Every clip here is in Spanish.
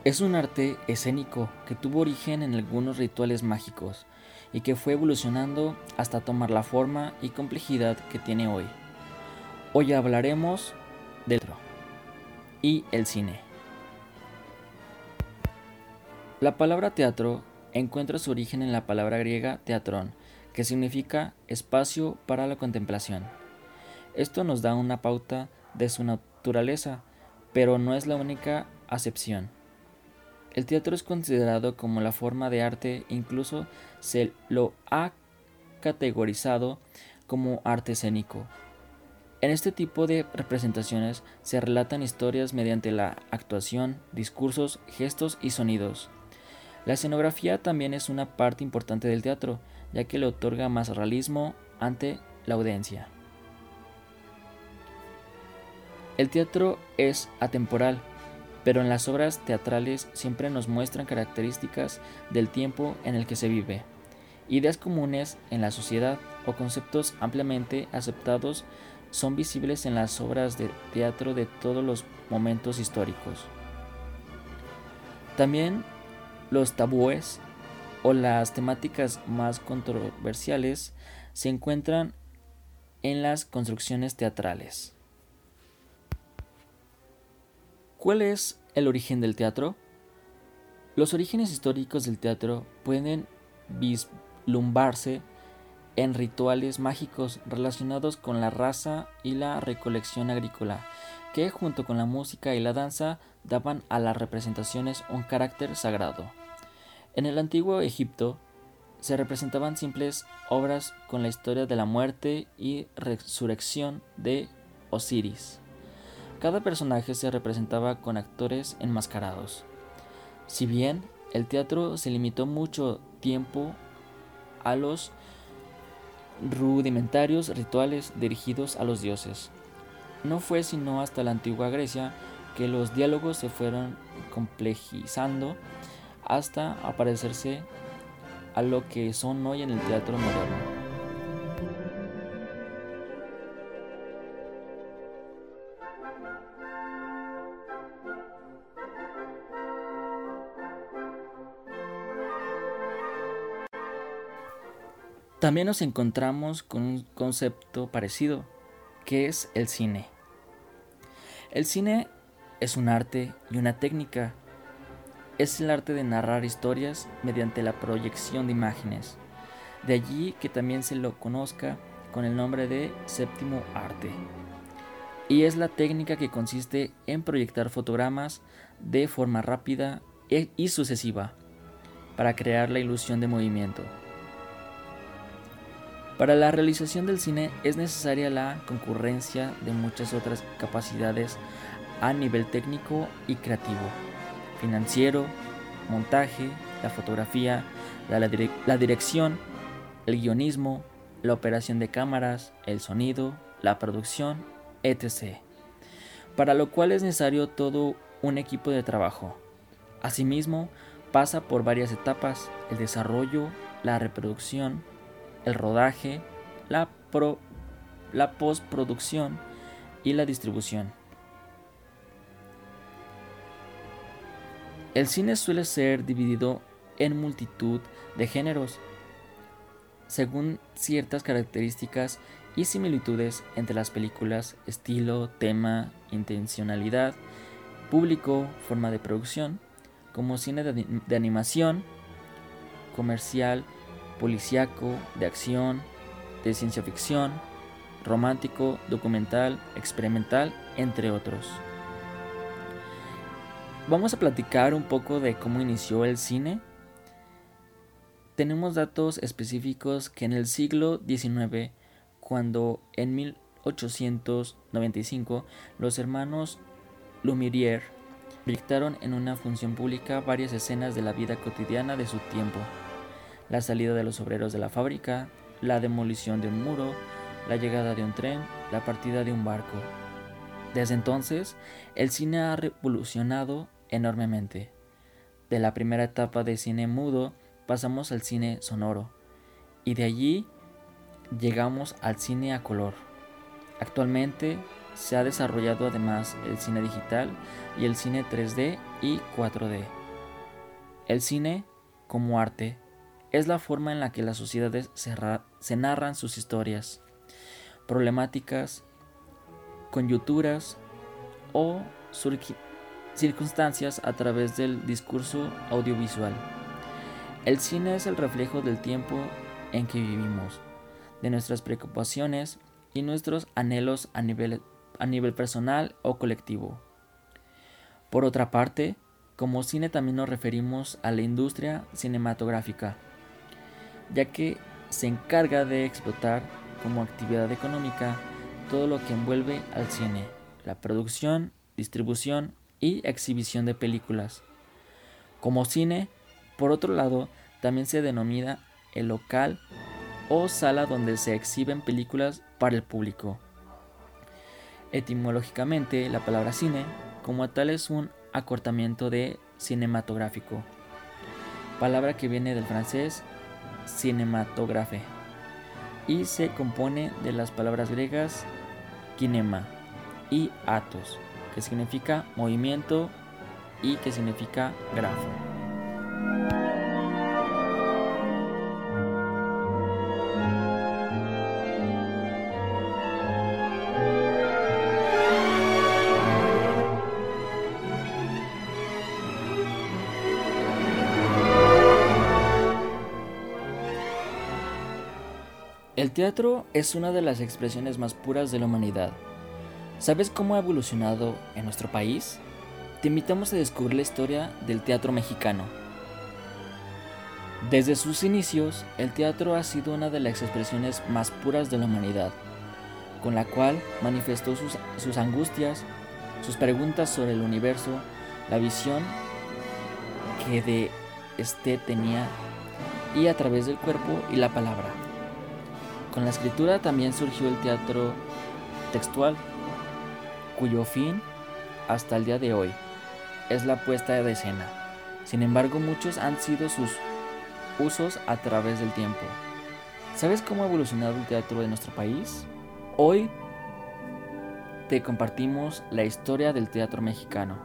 Es un arte escénico que tuvo origen en algunos rituales mágicos y que fue evolucionando hasta tomar la forma y complejidad que tiene hoy. Hoy hablaremos del teatro y el cine. La palabra teatro encuentra su origen en la palabra griega teatrón, que significa espacio para la contemplación. Esto nos da una pauta de su naturaleza, pero no es la única acepción. El teatro es considerado como la forma de arte, incluso se lo ha categorizado como arte escénico. En este tipo de representaciones se relatan historias mediante la actuación, discursos, gestos y sonidos. La escenografía también es una parte importante del teatro, ya que le otorga más realismo ante la audiencia. El teatro es atemporal, pero en las obras teatrales siempre nos muestran características del tiempo en el que se vive, ideas comunes en la sociedad o conceptos ampliamente aceptados son visibles en las obras de teatro de todos los momentos históricos. También los tabúes o las temáticas más controversiales se encuentran en las construcciones teatrales. ¿Cuál es el origen del teatro? Los orígenes históricos del teatro pueden vislumbrarse en rituales mágicos relacionados con la raza y la recolección agrícola, que junto con la música y la danza daban a las representaciones un carácter sagrado. En el antiguo Egipto se representaban simples obras con la historia de la muerte y resurrección de Osiris. Cada personaje se representaba con actores enmascarados. Si bien el teatro se limitó mucho tiempo a los rudimentarios rituales dirigidos a los dioses, no fue sino hasta la antigua Grecia que los diálogos se fueron complejizando hasta aparecerse a lo que son hoy en el teatro moderno. También nos encontramos con un concepto parecido, que es el cine. El cine es un arte y una técnica. Es el arte de narrar historias mediante la proyección de imágenes. De allí que también se lo conozca con el nombre de séptimo arte. Y es la técnica que consiste en proyectar fotogramas de forma rápida y sucesiva para crear la ilusión de movimiento. Para la realización del cine es necesaria la concurrencia de muchas otras capacidades a nivel técnico y creativo, financiero, montaje, la fotografía, la dirección, el guionismo, la operación de cámaras, el sonido, la producción, etc. Para lo cual es necesario todo un equipo de trabajo. Asimismo, pasa por varias etapas: el desarrollo, la reproducción, el rodaje, la postproducción y la distribución. El cine suele ser dividido en multitud de géneros, según ciertas características y similitudes entre las películas: estilo, tema, intencionalidad, público, forma de producción, como cine de animación, comercial, policíaco, de acción, de ciencia ficción, romántico, documental, experimental, entre otros. Vamos a platicar un poco de cómo inició el cine. Tenemos datos específicos que en el siglo XIX, cuando en 1895 los hermanos Lumière proyectaron en una función pública varias escenas de la vida cotidiana de su tiempo: la salida de los obreros de la fábrica, la demolición de un muro, la llegada de un tren, la partida de un barco. Desde entonces, el cine ha revolucionado enormemente. De la primera etapa de cine mudo pasamos al cine sonoro, y de allí llegamos al cine a color. Actualmente se ha desarrollado además el cine digital y el cine 3D y 4D. El cine, como arte, es la forma en la que las sociedades se narran sus historias, problemáticas, coyunturas o circunstancias a través del discurso audiovisual. El cine es el reflejo del tiempo en que vivimos, de nuestras preocupaciones y nuestros anhelos a nivel personal o colectivo. Por otra parte, como cine también nos referimos a la industria cinematográfica, ya que se encarga de explotar como actividad económica todo lo que envuelve al cine, la producción, distribución y exhibición de películas. Como cine, por otro lado, también se denomina el local o sala donde se exhiben películas para el público. Etimológicamente, la palabra cine, como tal, es un acortamiento de cinematográfico, palabra que viene del francés cinematographe y se compone de las palabras griegas kinema y atos, que significa movimiento y que significa grafo. El teatro es una de las expresiones más puras de la humanidad. ¿Sabes cómo ha evolucionado en nuestro país? Te invitamos a descubrir la historia del teatro mexicano. Desde sus inicios, el teatro ha sido una de las expresiones más puras de la humanidad, con la cual manifestó sus angustias, sus preguntas sobre el universo, la visión que de éste tenía y a través del cuerpo y la palabra. Con la escritura también surgió el teatro textual, cuyo fin, hasta el día de hoy, es la puesta de escena. Sin embargo, muchos han sido sus usos a través del tiempo. ¿Sabes cómo ha evolucionado el teatro de nuestro país? Hoy te compartimos la historia del teatro mexicano.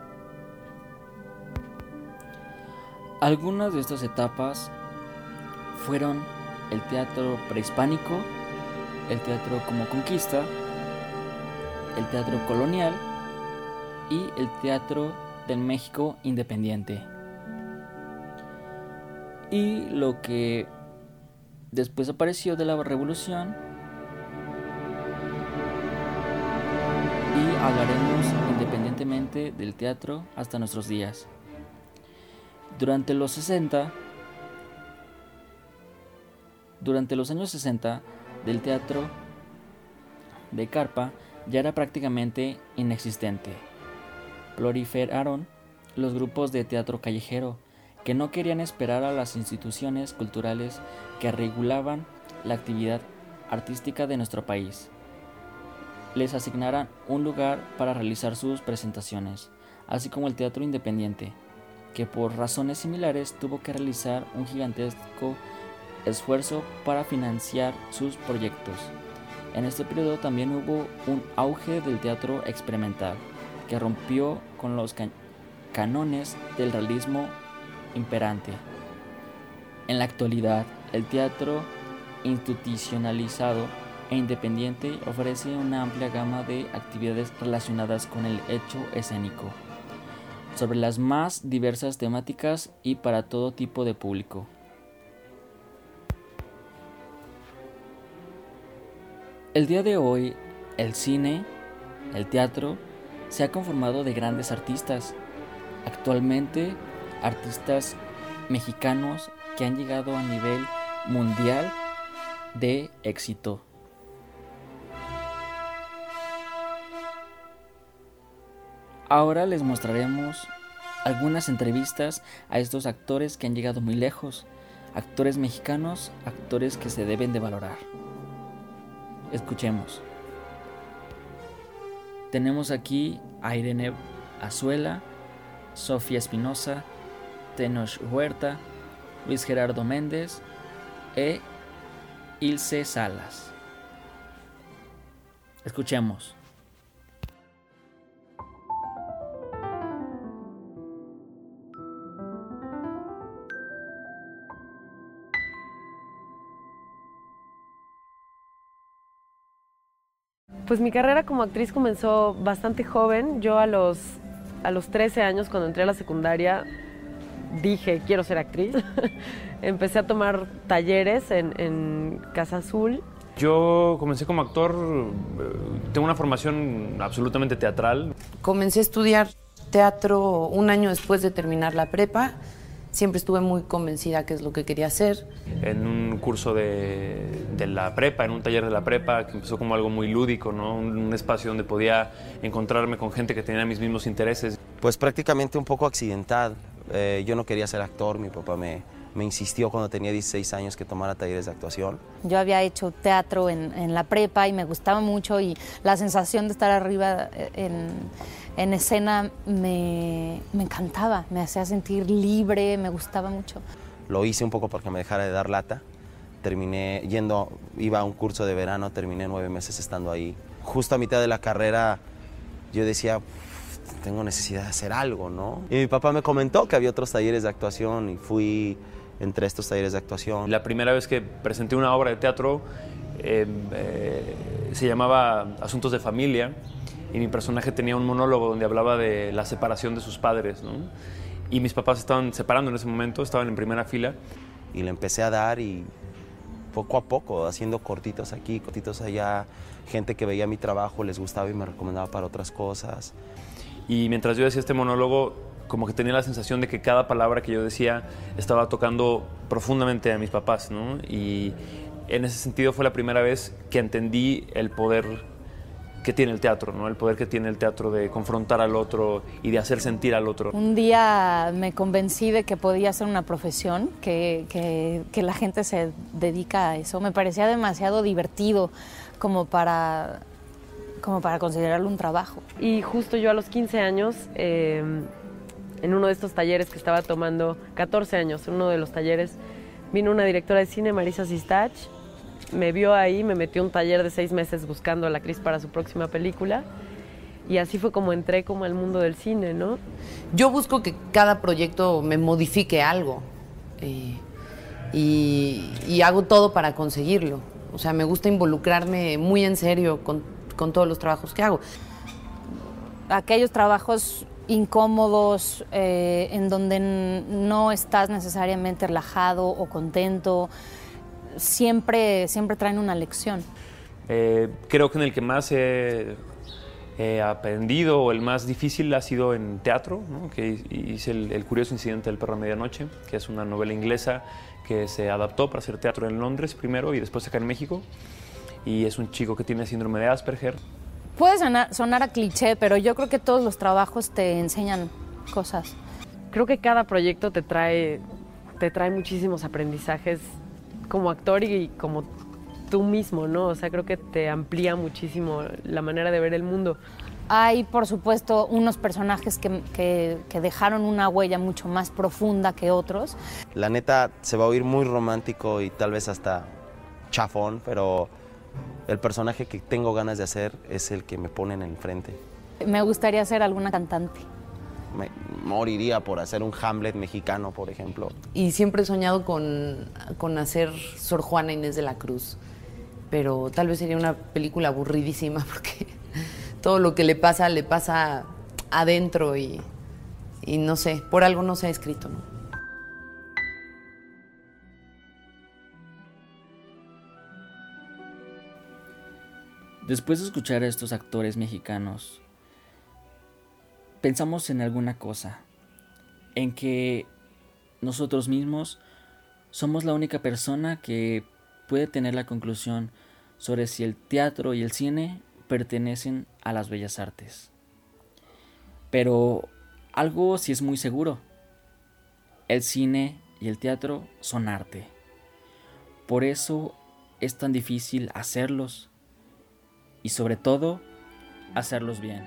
Algunas de estas etapas fueron el teatro prehispánico, el teatro como conquista, el teatro colonial y el teatro del México independiente. Y lo que después apareció de la revolución, y hablaremos independientemente del teatro hasta nuestros días. Durante los años 60, del teatro de carpa ya era prácticamente inexistente. Proliferaron los grupos de teatro callejero que no querían esperar a las instituciones culturales que regulaban la actividad artística de nuestro país les asignaran un lugar para realizar sus presentaciones, así como el teatro independiente, que por razones similares tuvo que realizar un gigantesco esfuerzo para financiar sus proyectos. En este periodo también hubo un auge del teatro experimental, que rompió con los cánones del realismo imperante. En la actualidad, el teatro institucionalizado e independiente ofrece una amplia gama de actividades relacionadas con el hecho escénico, sobre las más diversas temáticas y para todo tipo de público. El día de hoy, el cine, el teatro, se ha conformado de grandes artistas. Actualmente, artistas mexicanos que han llegado a nivel mundial de éxito. Ahora les mostraremos algunas entrevistas a estos actores que han llegado muy lejos, actores mexicanos, actores que se deben de valorar. Escuchemos. Tenemos aquí a Irene Azuela, Sofía Espinosa, Tenoch Huerta, Luis Gerardo Méndez e Ilse Salas. Escuchemos. Pues mi carrera como actriz comenzó bastante joven. Yo a los 13 años, cuando entré a la secundaria, dije, quiero ser actriz. Empecé a tomar talleres en Casa Azul. Yo comencé como actor, tengo una formación absolutamente teatral. Comencé a estudiar teatro un año después de terminar la prepa. Siempre estuve muy convencida que es lo que quería hacer. En un curso de la prepa, en un taller de la prepa, que empezó como algo muy lúdico, ¿no? Un espacio donde podía encontrarme con gente que tenía mis mismos intereses. Pues prácticamente un poco accidental. Yo no quería ser actor, mi papá me insistió cuando tenía 16 años que tomara talleres de actuación. Yo había hecho teatro en la prepa y me gustaba mucho, y la sensación de estar arriba en escena me encantaba, me hacía sentir libre, me gustaba mucho. Lo hice un poco porque me dejara de dar lata. Terminé iba a un curso de verano, terminé 9 meses estando ahí. Justo a mitad de la carrera yo decía, tengo necesidad de hacer algo, ¿no? Y mi papá me comentó que había otros talleres de actuación y fui entre estos talleres de actuación. La primera vez que presenté una obra de teatro se llamaba Asuntos de Familia, y mi personaje tenía un monólogo donde hablaba de la separación de sus padres, ¿no? Y mis papás estaban separando en ese momento, estaban en primera fila. Y le empecé a dar, y poco a poco, haciendo cortitos aquí, cortitos allá, gente que veía mi trabajo les gustaba y me recomendaba para otras cosas. Y mientras yo decía este monólogo, como que tenía la sensación de que cada palabra que yo decía estaba tocando profundamente a mis papás, ¿no? Y en ese sentido fue la primera vez que entendí el poder que tiene el teatro, ¿no? El poder que tiene el teatro de confrontar al otro y de hacer sentir al otro. Un día me convencí de que podía ser una profesión, que la gente se dedica a eso. Me parecía demasiado divertido como para considerarlo un trabajo. Y justo yo a los 15 años, en uno de estos talleres que estaba tomando, 14 años, en uno de los talleres, vino una directora de cine, Marisa Sistach, me vio ahí, me metió a un taller de 6 meses buscando a la actriz para su próxima película, y así fue como entré como al mundo del cine, ¿no? Yo busco que cada proyecto me modifique algo y hago todo para conseguirlo. O sea, me gusta involucrarme muy en serio con todos los trabajos que hago. Aquellos trabajos incómodos, en donde no estás necesariamente relajado o contento, siempre traen una lección. Creo que en el que más he aprendido, o el más difícil, ha sido en teatro, ¿no? Que hice el curioso incidente del perro a medianoche, que es una novela inglesa que se adaptó para hacer teatro en Londres primero y después acá en México. Y es un chico que tiene síndrome de Asperger. Puede sonar a cliché, pero yo creo que todos los trabajos te enseñan cosas. Creo que cada proyecto te trae muchísimos aprendizajes como actor y como tú mismo, ¿no? O sea, creo que te amplía muchísimo la manera de ver el mundo. Hay, por supuesto, unos personajes que dejaron una huella mucho más profunda que otros. La neta, se va a oír muy romántico y tal vez hasta chafón, pero el personaje que tengo ganas de hacer es el que me ponen enfrente. Me gustaría ser alguna cantante. Me moriría por hacer un Hamlet mexicano, por ejemplo. Y siempre he soñado con hacer Sor Juana Inés de la Cruz, pero tal vez sería una película aburridísima porque todo lo que le pasa adentro y no sé, por algo no se ha escrito, ¿no? Después de escuchar a estos actores mexicanos, pensamos en alguna cosa, en que nosotros mismos somos la única persona que puede tener la conclusión sobre si el teatro y el cine pertenecen a las bellas artes. Pero algo sí es muy seguro: el cine y el teatro son arte. Por eso es tan difícil hacerlos, y sobre todo, hacerlos bien.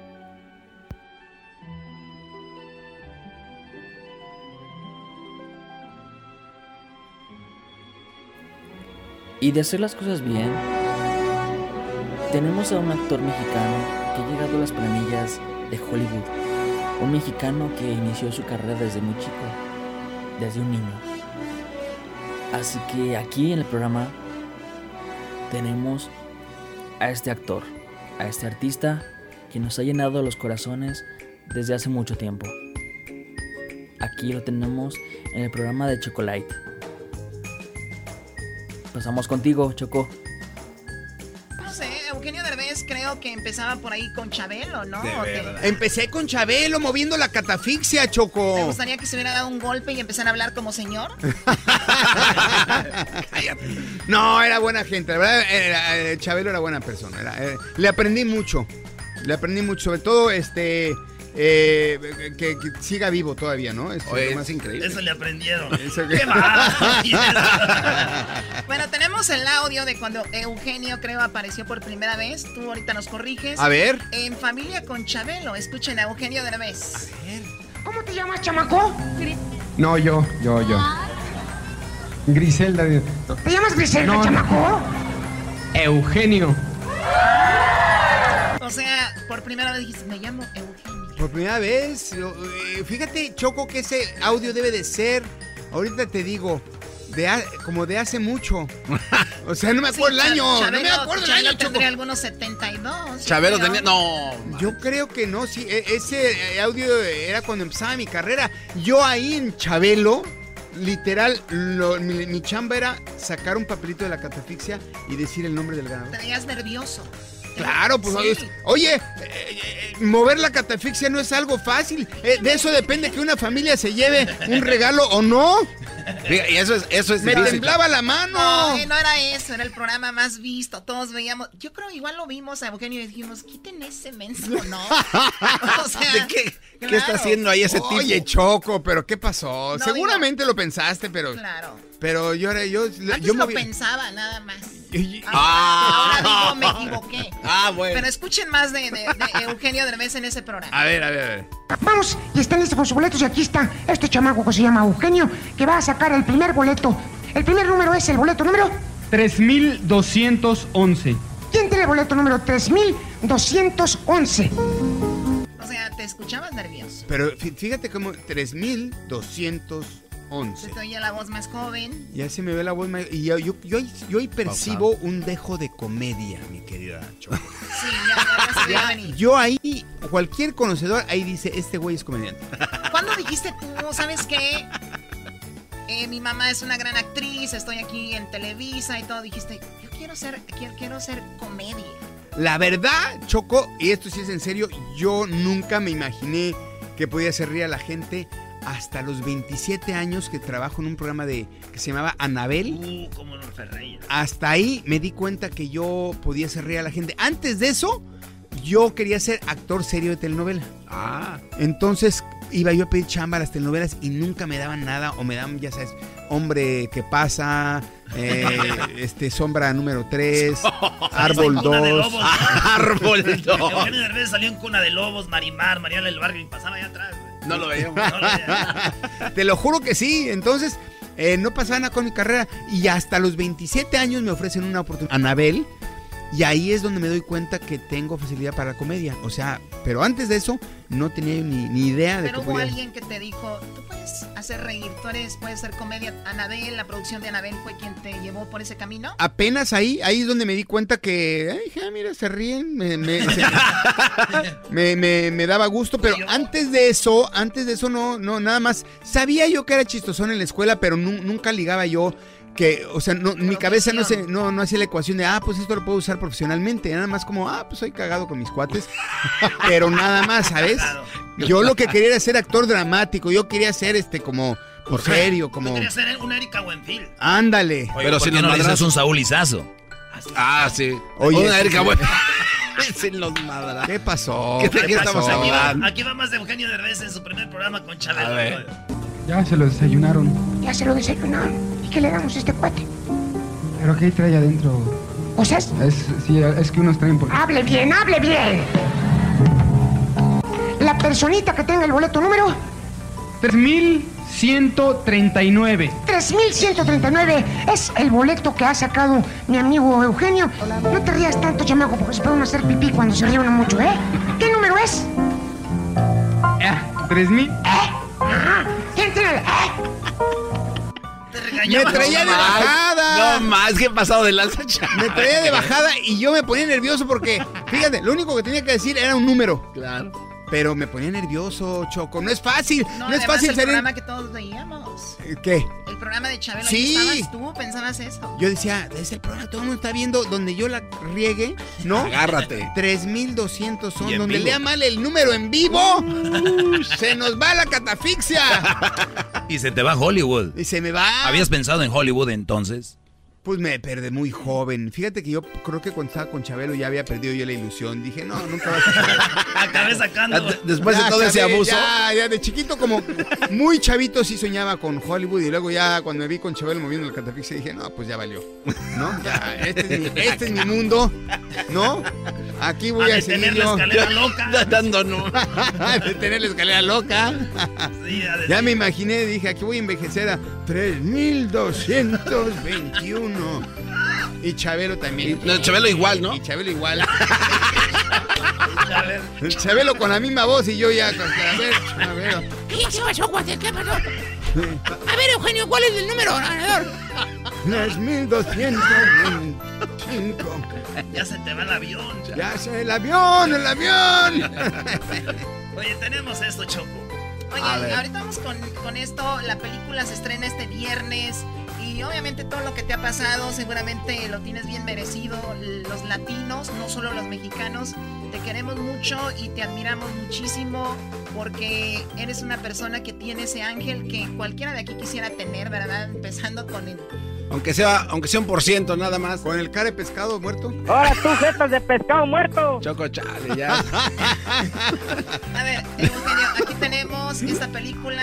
Y de hacer las cosas bien, tenemos a un actor mexicano que ha llegado a las planillas de Hollywood. Un mexicano que inició su carrera desde muy chico, desde un niño. Así que aquí en el programa tenemos a este actor. a este artista que nos ha llenado los corazones desde hace mucho tiempo. Aquí lo tenemos en el programa de Chocolate. Pasamos contigo, Choco. No sé, Eugenio Derbez creo que empezaba por ahí con Chabelo, ¿no? Empecé con Chabelo moviendo la catafixia, Choco. ¿Te gustaría que se hubiera dado un golpe y empezar a hablar como señor? No, era buena gente. La verdad, Chabelo era buena persona. Le aprendí mucho. Sobre todo, que siga vivo todavía, ¿no? Es lo más increíble. Eso le aprendieron. ¡Qué Bueno, tenemos el audio de cuando Eugenio, creo, apareció por primera vez. Tú ahorita nos corriges. A ver. En Familia con Chabelo. Escuchen a Eugenio Derbez. A ver. ¿Cómo te llamas, chamaco? No, yo. Griselda. ¿Te llamas Griselda, chamaco? Eugenio. O sea, por primera vez dijiste, me llamo Eugenio. Por primera vez. Fíjate, Choco, que ese audio debe de ser, ahorita te digo, como de hace mucho. O sea, no me acuerdo el año. Chabelo, no me acuerdo el año, Choco. Tendría algunos 72. Chabelo tenía... No. Yo creo que no, sí. Ese audio era cuando empezaba mi carrera. Yo ahí en Chabelo, literal, mi chamba era sacar un papelito de la catafixia y decir el nombre del ganador. Te veías nervioso. Claro, pues sí. Oye, mover la catafixia no es algo fácil. De eso depende que una familia se lleve un regalo o no. Y eso es Me temblaba la mano. No era eso, era el programa más visto. Todos veíamos, yo creo igual lo vimos a Eugenio y dijimos, quiten ese menso, ¿no? O sea, ¿De qué está haciendo ahí ese tipo? Oye, Choco, pero ¿qué pasó? No, seguramente lo pensaste, pero... Claro. Pero yo Antes lo pensaba, nada más. Ahora digo, me equivoqué. Bueno. Pero escuchen más de Eugenio Derbez en ese programa. A ver. Vamos, y están listos con sus boletos y aquí está este chamaco que se llama Eugenio, que va a sacar el primer boleto. El primer número es el boleto número... 3211. ¿Quién tiene el boleto número 3211? O sea, te escuchabas nervioso. Pero fíjate como 3211. Se te oye la voz más joven. Ya se me ve la voz más... Y yo ahí percibo un dejo de comedia, mi querida Choco. Sí, ya se veía venir. Yo ahí, cualquier conocedor, ahí dice, este güey es comediante. ¿Cuándo dijiste tú, sabes qué? Mi mamá es una gran actriz, estoy aquí en Televisa y todo. Dijiste, yo quiero ser comedia. La verdad, Choco, y esto sí es en serio, yo nunca me imaginé que podía hacer reír a la gente hasta los 27 años que trabajo en un programa que se llamaba Anabel. Como no Ferreira. Hasta ahí me di cuenta que yo podía hacer reír a la gente. Antes de eso, yo quería ser actor serio de telenovela. Entonces iba yo a pedir chamba a las telenovelas y nunca me daban nada, o me daban, ya sabes, Hombre que pasa, Sombra número 3, Árbol 2. Árbol 2. Eugenio Derbez salió en Cuna de Lobos, Marimar, Mariana del Barrio y pasaba allá atrás. No lo veíamos. Te lo juro que sí. Entonces, no pasaba nada con mi carrera. Y hasta los 27 años me ofrecen una oportunidad. Anabel. Y ahí es donde me doy cuenta que tengo facilidad para la comedia. O sea, pero antes de eso no tenía ni idea de que Pero hubo podía... alguien que te dijo, tú puedes hacer reír, puedes hacer comedia. Anabel, la producción de Anabel fue quien te llevó por ese camino. Apenas ahí es donde me di cuenta que, mira, se ríen, me daba gusto, pero antes de eso no, nada más. Sabía yo que era chistosón en la escuela, pero nunca ligaba yo que, o sea, no, mi cabeza no hacía la ecuación de, pues esto lo puedo usar profesionalmente, nada más como, pues soy cagado con mis cuates, pero nada más, ¿sabes? Yo lo que quería era ser actor dramático, yo quería ser como por serio, como... Yo quería ser un Erika Buenfil. Ándale. Oye, pero si no le dices un Saúl Izazo. Sí. Oye, una Erika Buenfil. Sin los madras. ¿Qué pasó? ¿Qué estamos hablando? Aquí va más de Eugenio Derbez en su primer programa con Chabelo. Ya se lo desayunaron. Ya se lo desayunaron. ¿Y qué le damos a este cuate? ¿Pero qué trae adentro? O sea, es que unos traen por... ¡Hable bien, hable bien! La personita que tenga el boleto número... 3139. 3139 es el boleto que ha sacado mi amigo Eugenio. No te rías tanto, chamaco, porque se puede uno hacer pipí cuando se ríe uno mucho, ¿eh? ¿Qué número es? 3000. Ajá. ¿Quién tiene el regañaba. Me traía de bajada. No más, que pasado de lanza. Me traía de bajada y yo me ponía nervioso porque, fíjate, lo único que tenía que decir era un número. Claro. Pero me ponía nervioso, Choco. No es fácil. No es además fácil el salir. programa que todos veíamos. ¿Qué? El programa de Chabelo. Sí. Ahí estabas tú, pensabas eso. Yo decía, es el programa, todo el mundo está viendo donde yo la riegue, ¿no? Agárrate. 3,200 son. Y en Donde vivo. lea mal el número en vivo, se nos va la catafixia. Y se te va Hollywood. Y se me va. ¿Habías pensado en Hollywood entonces? Pues me perdí muy joven. Fíjate que yo creo que cuando estaba con Chabelo ya había perdido yo la ilusión. Dije, no, nunca vas a saber. Acabé sacando. Después de todo ese abuso. Ya de chiquito, como muy chavito, sí soñaba con Hollywood. Y luego ya cuando me vi con Chabelo moviendo la catafixia, dije, no, pues ya valió. ¿No? Ya, este es mi mundo. ¿No? Aquí voy a seguir yo. La escalera loca. Dando no. Detener la escalera loca. Sí, Ya me imaginé, dije, aquí voy a envejecer a 3,221. Y Chabelo también. No, Chabelo igual, ¿no? Y Chabelo igual. Chabelo con la misma voz y yo ya. A ver, Chabelo. ¿Qué pasó, cuate? ¿Qué pasó? A ver, Eugenio, ¿cuál es el número ganador? 3,225. Ya se te va el avión. Ya sé, el avión. Oye, tenemos esto, Choco. Oye, ahorita vamos con esto. La película se estrena este viernes. Y obviamente todo lo que te ha pasado seguramente lo tienes bien merecido. Los latinos, no solo los mexicanos, te queremos mucho y te admiramos muchísimo porque eres una persona que tiene ese ángel que cualquiera de aquí quisiera tener, ¿verdad? Empezando con el... Aunque sea 1% nada más. Con el cara de pescado muerto. Ahora tú, jetas de pescado muerto. Choco, chale, ya. A ver, Eugenio, aquí tenemos esta película.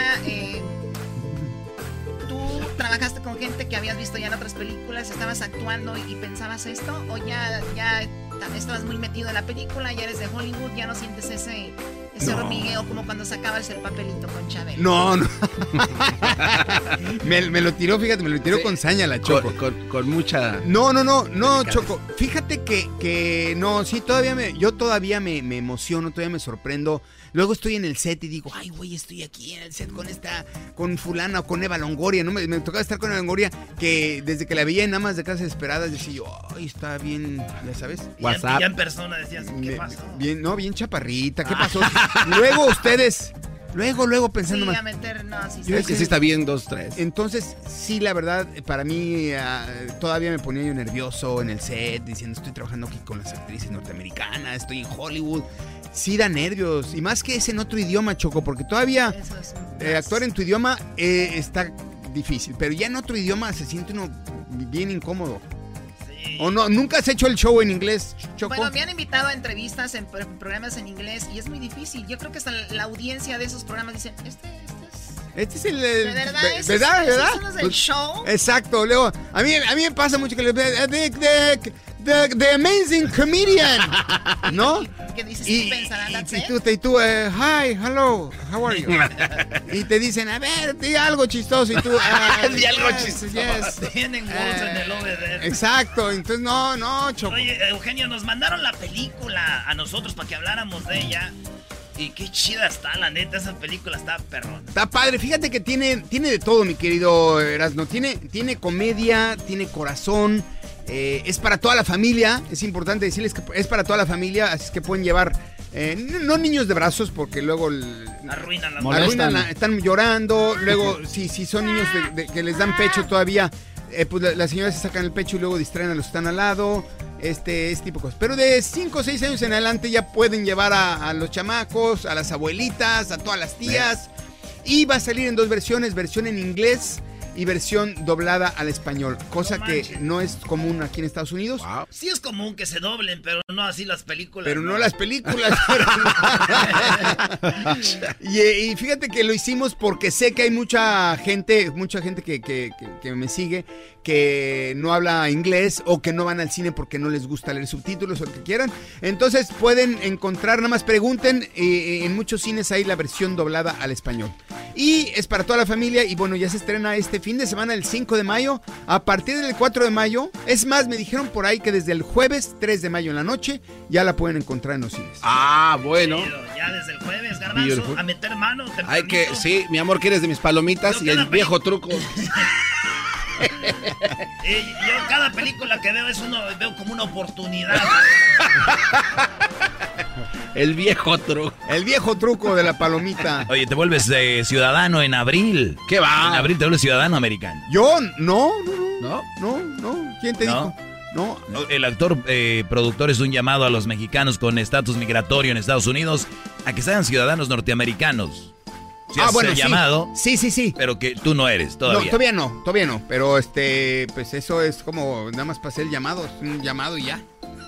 ¿Tú trabajaste con gente que habías visto ya en otras películas? ¿Estabas actuando y pensabas esto? ¿O ya estabas muy metido en la película? ¿Ya eres de Hollywood? ¿Ya no sientes ese hormigueo como cuando sacabas el papelito con Chabelo? No. me lo tiró, fíjate, me lo tiró con saña la Choco. Con mucha... No, Choco. Fíjate que no, sí, yo todavía me emociono, todavía me sorprendo. Luego estoy en el set y digo, ay, güey, estoy aquí en el set con fulana o con Eva Longoria. No me tocaba estar con Eva Longoria, que desde que la veía en Amas de Casa Desesperadas decía yo, ay, está bien, ya sabes. WhatsApp. Ya en persona decías, ¿qué pasó? Bien chaparrita, ¿qué pasó? Luego ustedes... Luego pensando más. Yo es que sí está bien 2, 3. Entonces, sí, la verdad, para mí todavía me ponía yo nervioso en el set, diciendo, estoy trabajando aquí con las actrices norteamericanas, estoy en Hollywood. Sí da nervios, y más que es en otro idioma, Choco, porque todavía actuar en tu idioma está difícil, pero ya en otro idioma se siente uno bien incómodo. ¿O no? ¿Nunca has hecho el show en inglés, Choco? Bueno, me han invitado a entrevistas en programas en inglés y es muy difícil. Yo creo que hasta la audiencia de esos programas dicen, Este es el... ¿De verdad? ¿Verdad? ¿Eso es el show? Exacto, luego, a mí me pasa mucho que le The Amazing Comedian, ¿no? ¿Qué dices? Y tú, hi, hello, how are you? Y te dicen, a ver, di algo chistoso. Y tú, di algo chistoso. Yes. Tienen gozo en el over. Exacto, entonces no, Choco. Oye, Eugenio, nos mandaron la película a nosotros para que habláramos de ella. Y qué chida está, la neta, esa película está perrón. Está padre, fíjate que tiene de todo, mi querido Erasmo. Tiene comedia, tiene corazón, es para toda la familia. Es importante decirles que es para toda la familia, así es que pueden llevar, no niños de brazos, porque luego arruinan están llorando. Luego, si son niños que les dan pecho todavía, pues las señoras se sacan el pecho y luego distraen a los que están al lado. Este tipo de cosas. Pero de 5 o 6 años en adelante ya pueden llevar a los chamacos, a las abuelitas, a todas las tías. Y va a salir en 2 versiones, versión en inglés y versión doblada al español, cosa que no es común aquí en Estados Unidos. Wow. Sí es común que se doblen, pero no así las películas. Pero no las películas. y fíjate que lo hicimos porque sé que hay mucha gente que me sigue que no habla inglés o que no van al cine porque no les gusta leer subtítulos o lo que quieran. Entonces pueden encontrar, nada más pregunten, en muchos cines hay la versión doblada al español. Y es para toda la familia y bueno, ya se estrena este fin de semana, el 5 de mayo, a partir del 4 de mayo. Es más, me dijeron por ahí que desde el jueves 3 de mayo en la noche ya la pueden encontrar en los cines. Ah, bueno. Ya desde el jueves, Garbanzo, a meter mano. Hay que, sí, mi amor, ¿quieres de mis palomitas? Y el viejo truco. Y yo cada película que veo veo como una oportunidad. El viejo truco. El viejo truco de la palomita. Oye, te vuelves ciudadano en abril. ¿Qué va? En abril te vuelves ciudadano americano. Yo, no. ¿Quién te dijo? No. El actor productor es un llamado a los mexicanos con estatus migratorio en Estados Unidos a que sean ciudadanos norteamericanos. Bueno, sí. Llamado. Sí. Pero que tú no eres todavía. No, todavía no. Pero pues eso es como, nada más pasé el llamado, es un llamado y ya.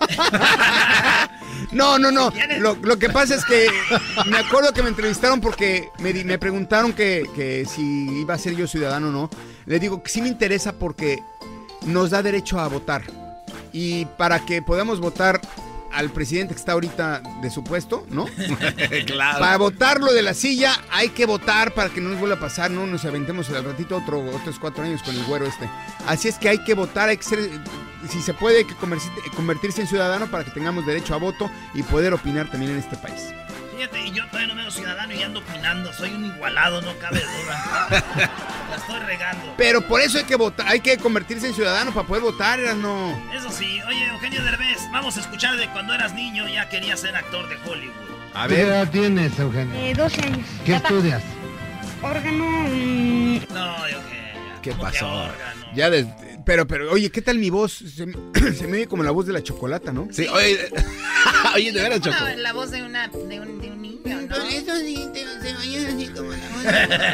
No. Lo que pasa es que me acuerdo que me entrevistaron porque me preguntaron que si iba a ser yo ciudadano o no. Le digo que sí me interesa porque nos da derecho a votar. Y para que podamos votar al presidente que está ahorita de su puesto, ¿no? Claro. Para votarlo de la silla hay que votar para que no nos vuelva a pasar, no nos aventemos al ratito otros 4 años con el güero este. Así es que hay que votar, hay que ser, si se puede, hay que convertirse en ciudadano para que tengamos derecho a voto y poder opinar también en este país. Fíjate, y yo todavía no me veo ciudadano y ando opinando, soy un igualado, no cabe duda. La estoy regando. Pero por eso hay que votar, hay que convertirse en ciudadano para poder votar, no. Eso sí, oye, Eugenio Derbez, vamos a escuchar de cuando eras niño ya querías ser actor de Hollywood. A ver. ¿Qué edad tienes, Eugenio? 12 años. ¿Qué estudias? Órgano. No, Eugenio. ¿Qué pasó? Ya pero, oye, ¿qué tal mi voz? Se me oye como la voz de la Chocolata, ¿no? Sí, oye, de veras, Choco. La voz de un niño, ¿no? Eso sí, se oye así como la voz.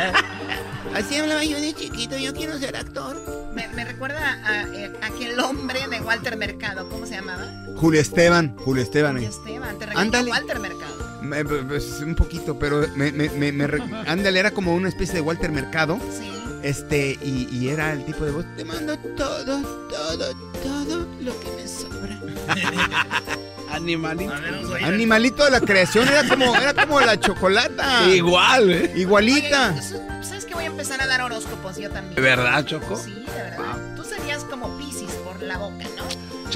Así hablaba yo de chiquito, yo quiero ser actor. Me recuerda a aquel hombre de Walter Mercado, ¿cómo se llamaba? Julio Esteban. Te recuerda Walter Mercado. Pues un poquito, pero ándale, era como una especie de Walter Mercado. Sí. Y era el tipo de voz. Te mando todo lo que me sobra. Animalito. Animalito de la creación, era como la Chocolata. Igual, Igualita. Oye, ¿sabes que voy a empezar a dar horóscopos yo también? ¿De verdad, Choco? Sí, de verdad. Tú serías como Piscis por la boca, ¿no?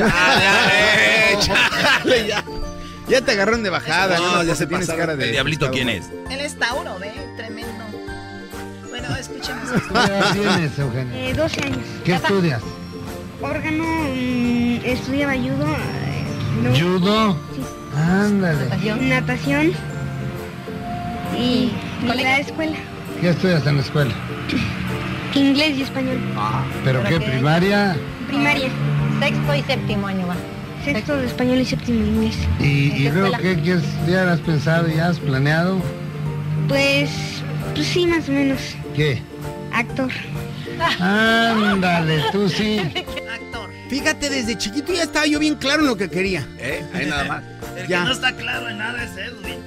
Chale, ya. Ya te agarraron de bajada. No, ya se tienes cara de... ¿El diablito quién es? Él es Tauro, ¿ve? Tremendo. Bueno, escuchemos. ¿Qué edad tienes, Eugenio? 12 años. ¿Qué estudias? Órgano. Estudiaba judo. ¿Judo? Sí. Ándale. Natación. Y la escuela. ¿Qué estudias en la escuela? Inglés y español. ¿Pero qué? ¿Primaria? Primaria. Sexto y séptimo año va. Sexto de español y séptimo de inglés. ¿Y luego qué quieres estudiar? ¿Has pensado ya? ¿Has planeado? Pues sí, más o menos. ¿Qué? Actor. Ándale, tú sí. Actor. Fíjate, desde chiquito ya estaba yo bien claro en lo que quería. Ahí nada más. El Ya. que no está claro en nada es Edwin.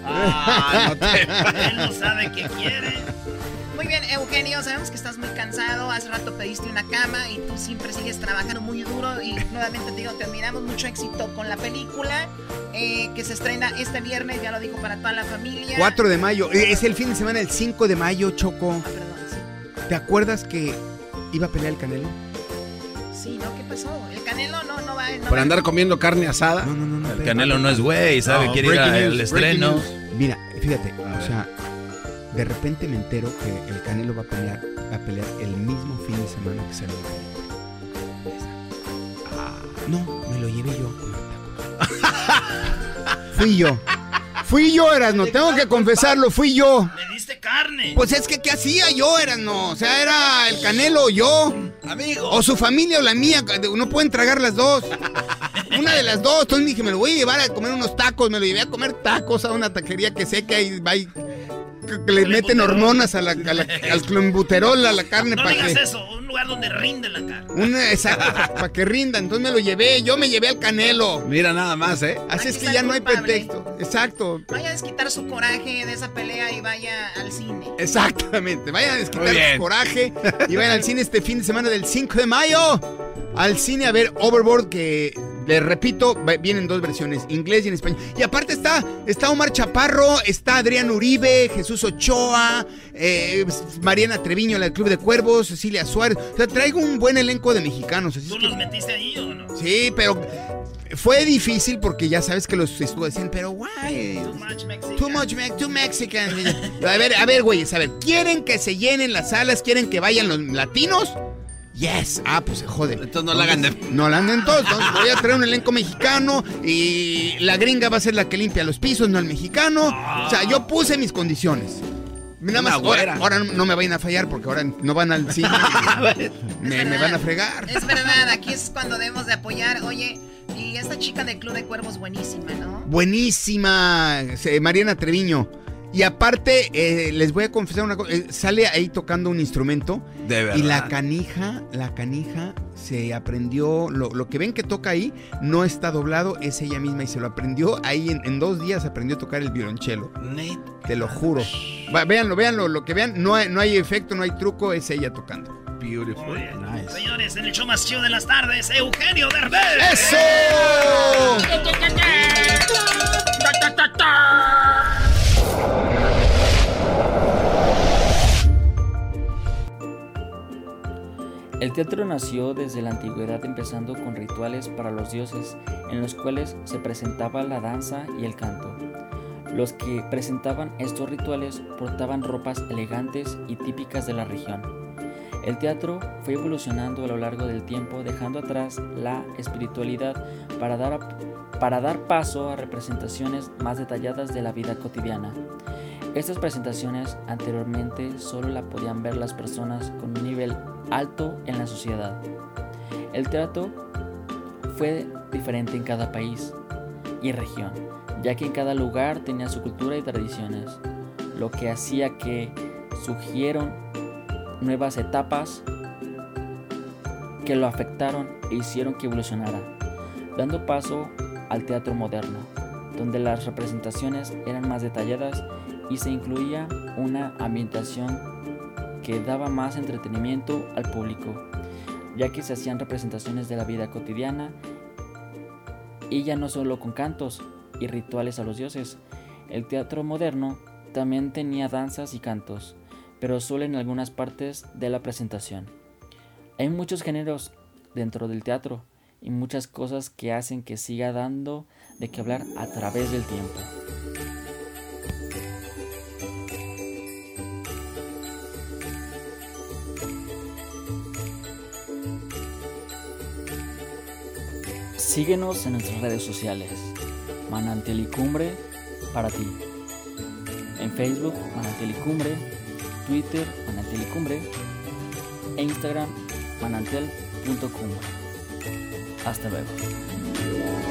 Él no sabe qué quiere. Muy bien, Eugenio, sabemos que estás muy cansado. Hace rato pediste una cama y tú siempre sigues trabajando muy duro. Y nuevamente te digo, te admiramos, mucho éxito con la película que se estrena este viernes, ya lo dijo, para toda la familia. 4 de mayo. Es el fin de semana, el 5 de mayo, Choco. Perdón, sí. ¿Te acuerdas que iba a pelear el Canelo? Sí, ¿no? ¿Qué pasó? El Canelo no va. Por andar comiendo carne asada. No. El Canelo no es güey, ¿sabe? Quiere ir al estreno. Mira, fíjate, o sea, de repente me entero que el Canelo va a pelear el mismo fin de semana que salió la película. No, me lo llevé yo a comer tacos. Fui yo, Erasno, tengo que confesarlo, fui yo. Le diste carne. Pues es que, ¿qué hacía yo, Erasno? O sea, era el Canelo o yo. Amigo. O su familia o la mía, no pueden tragar las dos. Una de las dos, entonces dije, me lo voy a llevar a comer unos tacos, me lo llevé a comer tacos a una taquería que sé que ahí va y que le meten hormonas al clenbuterol a la carne. No para digas que, eso, un lugar donde rinde la carne. exacto, para que rinda, entonces me lo llevé, yo me llevé al Canelo. Mira nada más, Así es que está ya el no hay culpable. pretexto, exacto. Vaya a desquitar su coraje de esa pelea y vaya al cine. Exactamente, vayan a desquitar Muy bien. su coraje y vayan al cine este fin de semana del 5 de mayo. Al cine a ver Overboard, que les repito, vienen 2 versiones, inglés y en español. Y aparte está Omar Chaparro, está Adrián Uribe, Jesús Ochoa, Mariana Treviño, la del Club de Cuervos, Cecilia Suárez. O sea, traigo un buen elenco de mexicanos. Así ¿Tú es que, los metiste ahí o no? sí, pero fue difícil porque ya sabes que los estuvo diciendo, pero why? Too Mexican. A ver, güeyes, a ver, ¿quieren que se llenen las salas? ¿Quieren que vayan los latinos? Yes. Ah, pues se jode. Entonces no la hagan de... No la anden todos. Entonces voy a traer un elenco mexicano y la gringa va a ser la que limpia los pisos, no el mexicano. O sea, yo puse mis condiciones. Nada más, ahora no me vayan a fallar porque ahora no van al cine. me van a fregar. Es verdad, aquí es cuando debemos de apoyar. Oye, y esta chica del Club de Cuervos, buenísima, ¿no? Buenísima, Mariana Treviño. Y aparte, les voy a confesar una cosa, sale ahí tocando un instrumento. De verdad. Y la canija se aprendió, lo que ven que toca ahí, no está doblado, es ella misma y se lo aprendió. Ahí en 2 días aprendió a tocar el violonchelo. Te lo juro. Véanlo, lo que vean, no hay efecto, no hay truco, es ella tocando. Beautiful. Nice. Señores, en el show más chido de las tardes, Eugenio Derbez. ¡Eso! El teatro nació desde la antigüedad empezando con rituales para los dioses en los cuales se presentaba la danza y el canto. Los que presentaban estos rituales portaban ropas elegantes y típicas de la región. El teatro fue evolucionando a lo largo del tiempo dejando atrás la espiritualidad para dar paso a representaciones más detalladas de la vida cotidiana. Estas presentaciones anteriormente solo la podían ver las personas con un nivel alto en la sociedad. El teatro fue diferente en cada país y región, ya que en cada lugar tenía su cultura y tradiciones, lo que hacía que surgieron nuevas etapas que lo afectaron e hicieron que evolucionara, dando paso al teatro moderno, donde las representaciones eran más detalladas y se incluía una ambientación que daba más entretenimiento al público, ya que se hacían representaciones de la vida cotidiana y ya no solo con cantos y rituales a los dioses. El teatro moderno también tenía danzas y cantos, pero solo en algunas partes de la presentación. Hay muchos géneros dentro del teatro y muchas cosas que hacen que siga dando de qué hablar a través del tiempo. Síguenos en nuestras redes sociales, Manantial y Cumbre para ti. En Facebook, Manantial y Cumbre, Twitter, Manantial y Cumbre, e Instagram, manantial.cumbre. Hasta luego.